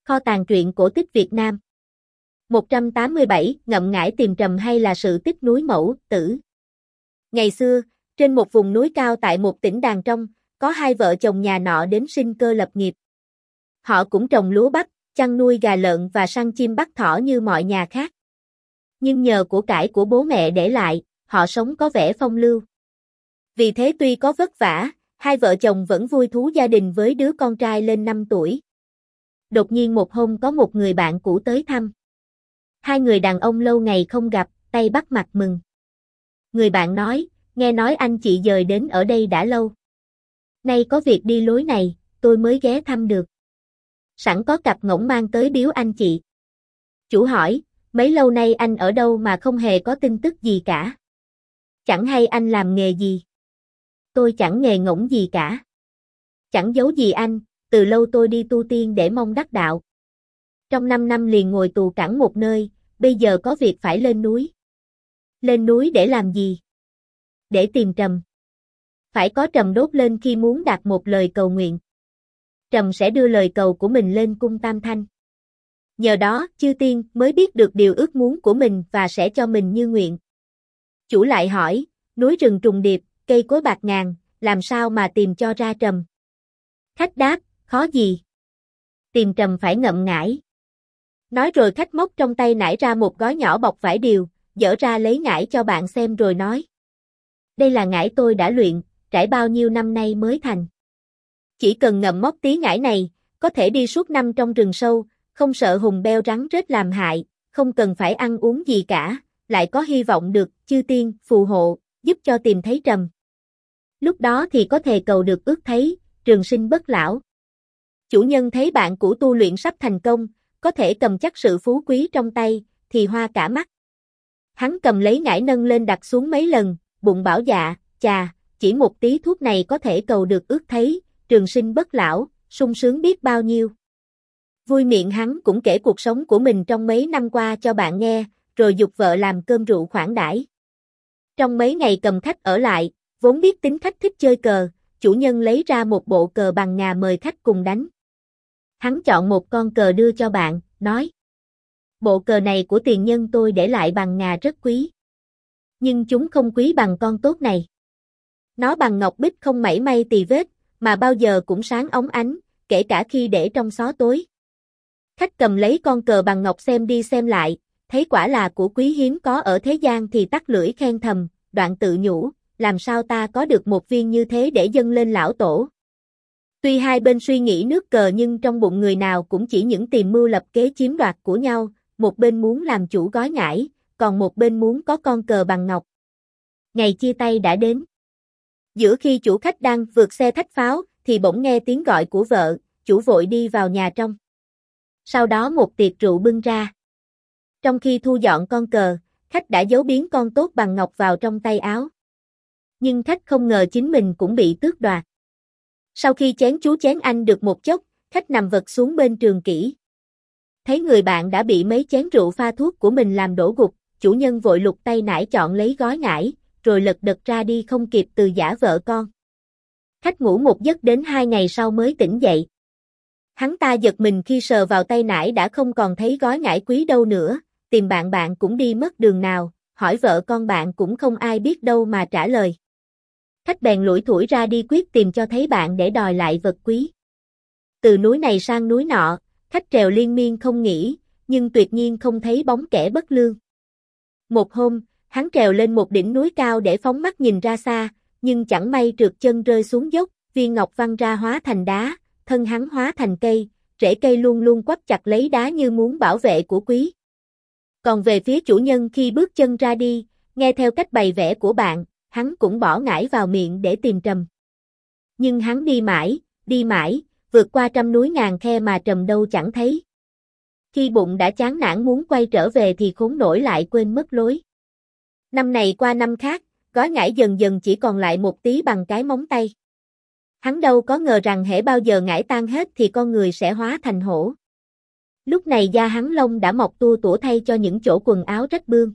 Kho tàng truyện cổ tích Việt Nam. 187, ngậm ngải tìm trầm hay là sự tích núi Mẫu Tử. Ngày xưa, trên một vùng núi cao tại một tỉnh Đàng Trong, có hai vợ chồng nhà nọ đến sinh cơ lập nghiệp. Họ cũng trồng lúa bắp, chăn nuôi gà lợn và săn chim bắt thỏ như mọi nhà khác. Nhưng nhờ của cải của bố mẹ để lại, họ sống có vẻ phong lưu. Vì thế tuy có vất vả, hai vợ chồng vẫn vui thú gia đình với đứa con trai lên 5 tuổi. Đột nhiên một hôm có một người bạn cũ tới thăm. Hai người đàn ông lâu ngày không gặp, tay bắt mặt mừng. Người bạn nói, nghe nói anh chị dời đến ở đây đã lâu. Nay có việc đi lối này, tôi mới ghé thăm được. Sẵn có cặp ngỗng mang tới biếu anh chị. Chủ hỏi, mấy lâu nay anh ở đâu mà không hề có tin tức gì cả? Chẳng hay anh làm nghề gì? Tôi chẳng nghề ngỗng gì cả. Chẳng giấu gì anh, từ lâu tôi đi tu tiên để mong đắc đạo. Trong 5 năm liền ngồi tù cẳng một nơi, bây giờ có việc phải lên núi. Lên núi để làm gì? Để tìm trầm. Phải có trầm đốt lên khi muốn đạt một lời cầu nguyện. Trầm sẽ đưa lời cầu của mình lên cung Tam Thanh. Nhờ đó, chư tiên mới biết được điều ước muốn của mình và sẽ cho mình như nguyện. Chủ lại hỏi, núi rừng trùng điệp, cây cối bạt ngàn, làm sao mà tìm cho ra trầm? Khách đáp, khó gì? Tìm trầm phải ngậm ngải. Nói rồi khách móc trong tay nải ra một gói nhỏ bọc vải điều, dở ra lấy ngải cho bạn xem rồi nói. Đây là ngải tôi đã luyện, trải bao nhiêu năm nay mới thành. Chỉ cần ngậm móc tí ngải này, có thể đi suốt năm trong rừng sâu, không sợ hùng beo rắn rết làm hại, không cần phải ăn uống gì cả, lại có hy vọng được chư tiên phù hộ, giúp cho tìm thấy trầm. Lúc đó thì có thể cầu được ước thấy, trường sinh bất lão. Chủ nhân thấy bạn cũ tu luyện sắp thành công, có thể cầm chắc sự phú quý trong tay, thì hoa cả mắt. Hắn cầm lấy ngải nâng lên đặt xuống mấy lần, bụng bảo dạ, chà, chỉ một tí thuốc này có thể cầu được ước thấy, trường sinh bất lão, sung sướng biết bao nhiêu. Vui miệng hắn cũng kể cuộc sống của mình trong mấy năm qua cho bạn nghe, rồi giục vợ làm cơm rượu khoản đãi. Trong mấy ngày cầm khách ở lại, vốn biết tính khách thích chơi cờ, chủ nhân lấy ra một bộ cờ bằng ngà mời khách cùng đánh. Hắn chọn một con cờ đưa cho bạn, nói. Bộ cờ này của tiền nhân tôi để lại bằng ngà rất quý. Nhưng chúng không quý bằng con tốt này. Nó bằng ngọc bích không mảy may tì vết, mà bao giờ cũng sáng óng ánh, kể cả khi để trong xó tối. Khách cầm lấy con cờ bằng ngọc xem đi xem lại, thấy quả là của quý hiếm có ở thế gian thì tắt lưỡi khen thầm, đoạn tự nhủ, làm sao ta có được một viên như thế để dâng lên lão tổ. Tuy hai bên suy nghĩ nước cờ nhưng trong bụng người nào cũng chỉ những tìm mưu lập kế chiếm đoạt của nhau, một bên muốn làm chủ gói ngải, còn một bên muốn có con cờ bằng ngọc. Ngày chia tay đã đến. Giữa khi chủ khách đang vượt xe thách pháo, thì bỗng nghe tiếng gọi của vợ, chủ vội đi vào nhà trong. Sau đó một tiệc rượu bưng ra. Trong khi thu dọn con cờ, khách đã giấu biến con tốt bằng ngọc vào trong tay áo. Nhưng khách không ngờ chính mình cũng bị tước đoạt. Sau khi chén chú chén anh được một chốc, khách nằm vật xuống bên trường kỷ. Thấy người bạn đã bị mấy chén rượu pha thuốc của mình làm đổ gục, chủ nhân vội lục tay nải chọn lấy gói ngải, rồi lật đật ra đi không kịp từ giã vợ con. Khách ngủ một giấc đến 2 ngày sau mới tỉnh dậy. Hắn ta giật mình khi sờ vào tay nải đã không còn thấy gói ngải quý đâu nữa, tìm bạn cũng đi mất đường nào, hỏi vợ con bạn cũng không ai biết đâu mà trả lời. Khách bèn lủi thủi ra đi quyết tìm cho thấy bạn để đòi lại vật quý. Từ núi này sang núi nọ, khách trèo liên miên không nghỉ, nhưng tuyệt nhiên không thấy bóng kẻ bất lương. Một hôm, hắn trèo lên một đỉnh núi cao để phóng mắt nhìn ra xa, nhưng chẳng may trượt chân rơi xuống dốc, viên ngọc văng ra hóa thành đá, thân hắn hóa thành cây, rễ cây luôn luôn quắp chặt lấy đá như muốn bảo vệ của quý. Còn về phía chủ nhân khi bước chân ra đi, nghe theo cách bày vẽ của bạn, hắn cũng bỏ ngải vào miệng để tìm trầm. Nhưng hắn đi mãi, vượt qua trăm núi ngàn khe mà trầm đâu chẳng thấy. Khi bụng đã chán nản muốn quay trở về thì khốn nổi lại quên mất lối. Năm này qua năm khác, gói ngải dần dần chỉ còn lại một tí bằng cái móng tay. Hắn đâu có ngờ rằng hễ bao giờ ngải tan hết thì con người sẽ hóa thành hổ. Lúc này da hắn lông đã mọc tua tủa thay cho những chỗ quần áo rách bươm.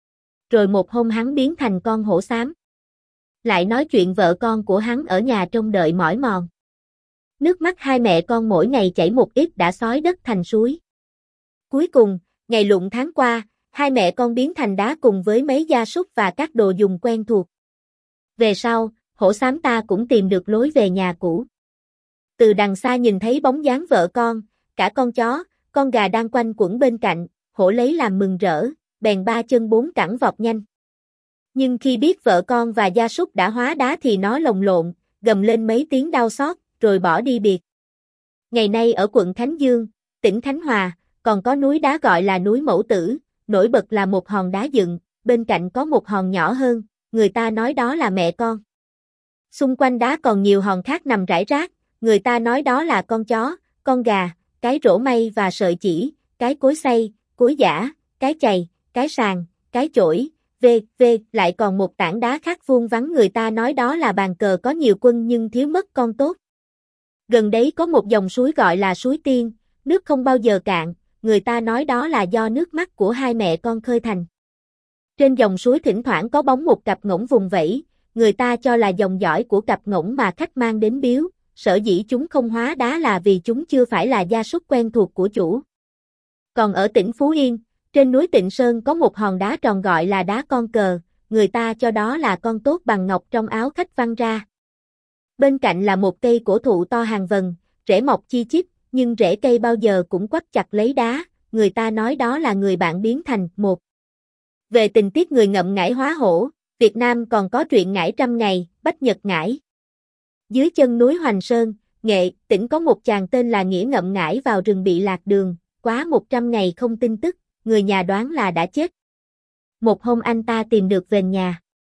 Rồi một hôm hắn biến thành con hổ xám. Lại nói chuyện vợ con của hắn ở nhà trông đợi mỏi mòn. Nước mắt hai mẹ con mỗi ngày chảy một ít đã xói đất thành suối. Cuối cùng, ngày lụng tháng qua, hai mẹ con biến thành đá cùng với mấy gia súc và các đồ dùng quen thuộc. Về sau, hổ xám ta cũng tìm được lối về nhà cũ. Từ đằng xa nhìn thấy bóng dáng vợ con, cả con chó, con gà đang quanh quẩn bên cạnh, hổ lấy làm mừng rỡ, bèn ba chân bốn cẳng vọt nhanh. Nhưng khi biết vợ con và gia súc đã hóa đá thì nó lồng lộn, gầm lên mấy tiếng đau xót, rồi bỏ đi biệt. Ngày nay ở quận Khánh Dương, tỉnh Khánh Hòa, còn có núi đá gọi là núi Mẫu Tử, nổi bật là một hòn đá dựng, bên cạnh có một hòn nhỏ hơn, người ta nói đó là mẹ con. Xung quanh đá còn nhiều hòn khác nằm rải rác, người ta nói đó là con chó, con gà, cái rổ mây và sợi chỉ, cái cối xay, cối giã, cái chày, cái sàn, cái chổi, lại còn một tảng đá khác vuông vắn người ta nói đó là bàn cờ có nhiều quân nhưng thiếu mất con tốt. Gần đấy có một dòng suối gọi là suối Tiên, nước không bao giờ cạn, người ta nói đó là do nước mắt của hai mẹ con khơi thành. Trên dòng suối thỉnh thoảng có bóng một cặp ngỗng vùng vẫy, người ta cho là dòng dõi của cặp ngỗng mà khách mang đến biếu, sở dĩ chúng không hóa đá là vì chúng chưa phải là gia súc quen thuộc của chủ. Còn ở tỉnh Phú Yên, trên núi Tịnh Sơn có một hòn đá tròn gọi là đá con cờ, người ta cho đó là con tốt bằng ngọc trong áo khách văng ra. Bên cạnh là một cây cổ thụ to hàng vần, rễ mọc chi chít, nhưng rễ cây bao giờ cũng quắp chặt lấy đá, người ta nói đó là người bạn biến thành một. Về tình tiết người ngậm ngải hóa hổ, Việt Nam còn có truyện ngải trăm ngày, Bách Nhật Ngải. Dưới chân núi Hoành Sơn, Nghệ, tỉnh có một chàng tên là Nghĩa ngậm ngải vào rừng bị lạc đường, quá 100 ngày không tin tức, người nhà đoán là đã chết. Một hôm anh ta tìm được về nhà.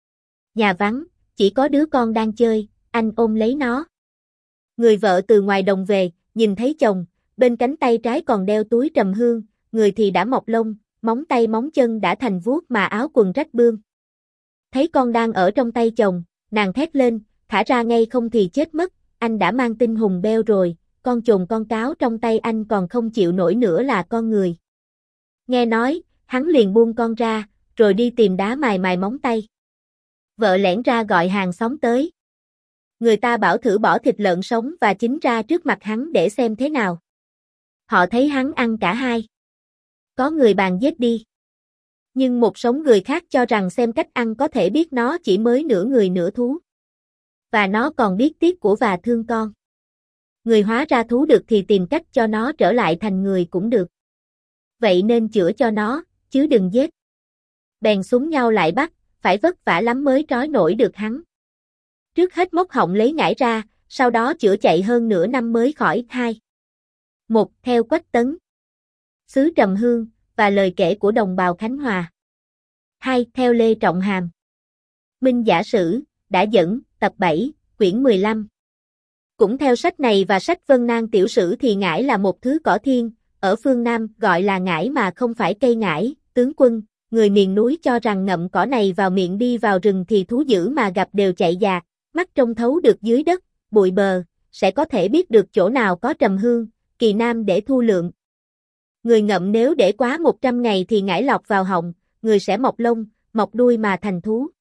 Nhà vắng, chỉ có đứa con đang chơi, anh ôm lấy nó. Người vợ từ ngoài đồng về, nhìn thấy chồng, bên cánh tay trái còn đeo túi trầm hương, người thì đã mọc lông, móng tay móng chân đã thành vuốt mà áo quần rách bươm. Thấy con đang ở trong tay chồng, nàng thét lên, thả ra ngay không thì chết mất, anh đã mang tinh hùng beo rồi, con chồn con cáo trong tay anh còn không chịu nổi nữa là con người. Nghe nói, hắn liền buông con ra, rồi đi tìm đá mài móng tay. Vợ lẻn ra gọi hàng xóm tới. Người ta bảo thử bỏ thịt lợn sống và chín ra trước mặt hắn để xem thế nào. Họ thấy hắn ăn cả hai. Có người bàn giết đi. Nhưng một số người khác cho rằng xem cách ăn có thể biết nó chỉ mới nửa người nửa thú. Và nó còn biết tiếc của và thương con. Người hóa ra thú được thì tìm cách cho nó trở lại thành người cũng được. Vậy nên chữa cho nó, chứ đừng giết. Bèn súng nhau lại bắt, phải vất vả lắm mới trói nổi được hắn. Trước hết móc họng lấy ngải ra, sau đó chữa chạy hơn nửa năm mới khỏi. 2. 1. Theo Quách Tấn, xứ Trầm Hương, và lời kể của đồng bào Khánh Hòa. 2. Theo Lê Trọng Hàm, Minh Giả Sử, đã dẫn, tập 7, quyển 15. Cũng theo sách này và sách Vân Nan Tiểu Sử thì ngải là một thứ cỏ thiên, ở phương Nam gọi là ngải mà không phải cây ngải, tướng quân, người miền núi cho rằng ngậm cỏ này vào miệng đi vào rừng thì thú dữ mà gặp đều chạy dạt, mắt trông thấu được dưới đất, bụi bờ, sẽ có thể biết được chỗ nào có trầm hương, kỳ nam để thu lượng. Người ngậm nếu để quá 100 ngày thì ngải lọt vào họng, người sẽ mọc lông, mọc đuôi mà thành thú.